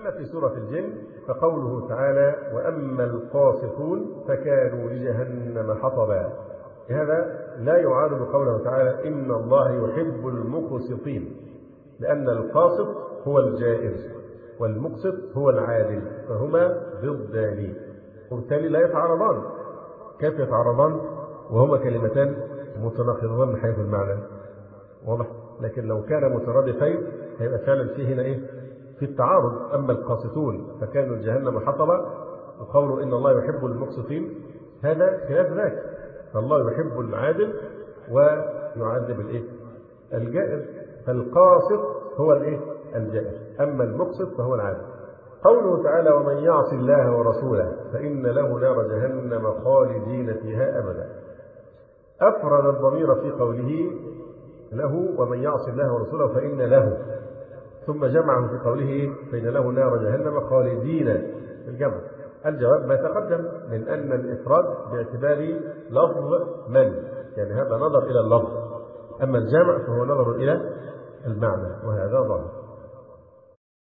أما في سورة الجن فقوله تعالى: وأما القاسطون فكانوا لجهنم حطبا. هذا لا يعارض قوله تعالى: إن الله يحب المقسطين، لأن القاسط هو الجائر والمقسط هو العادل، فهما ضدان وبالتالي لا يتعارضان. كيف يتعارضان وهما كلمتان متناقضتان من حيث المعنى؟ واضح. لكن لو كان مترادفين هيبقى فعلا فيه هنا في التعارض. أما القاسطون فكانوا جهنم حطبا، وقوله إن الله يحب المقسطين هذا خلاف ذاك، فالله يحب العادل ويعذب الجائر، فالقاسط هو الجائر، أما المقسط فهو العادل. قوله تعالى: ومن يعص الله ورسوله فإن له نار جهنم خالدين فيها أبدا. أفرد الضمير في قوله له ومن يعص الله ورسوله فإن له، ثم جمعه في قوله فإن له نار جهنم خالدين الجمع. الجواب ما تقدم من أن الإفراد باعتبار لفظ من، يعني هذا نظر إلى اللفظ، أما الجمع فهو نظر إلى المعنى، وهذا ظاهر.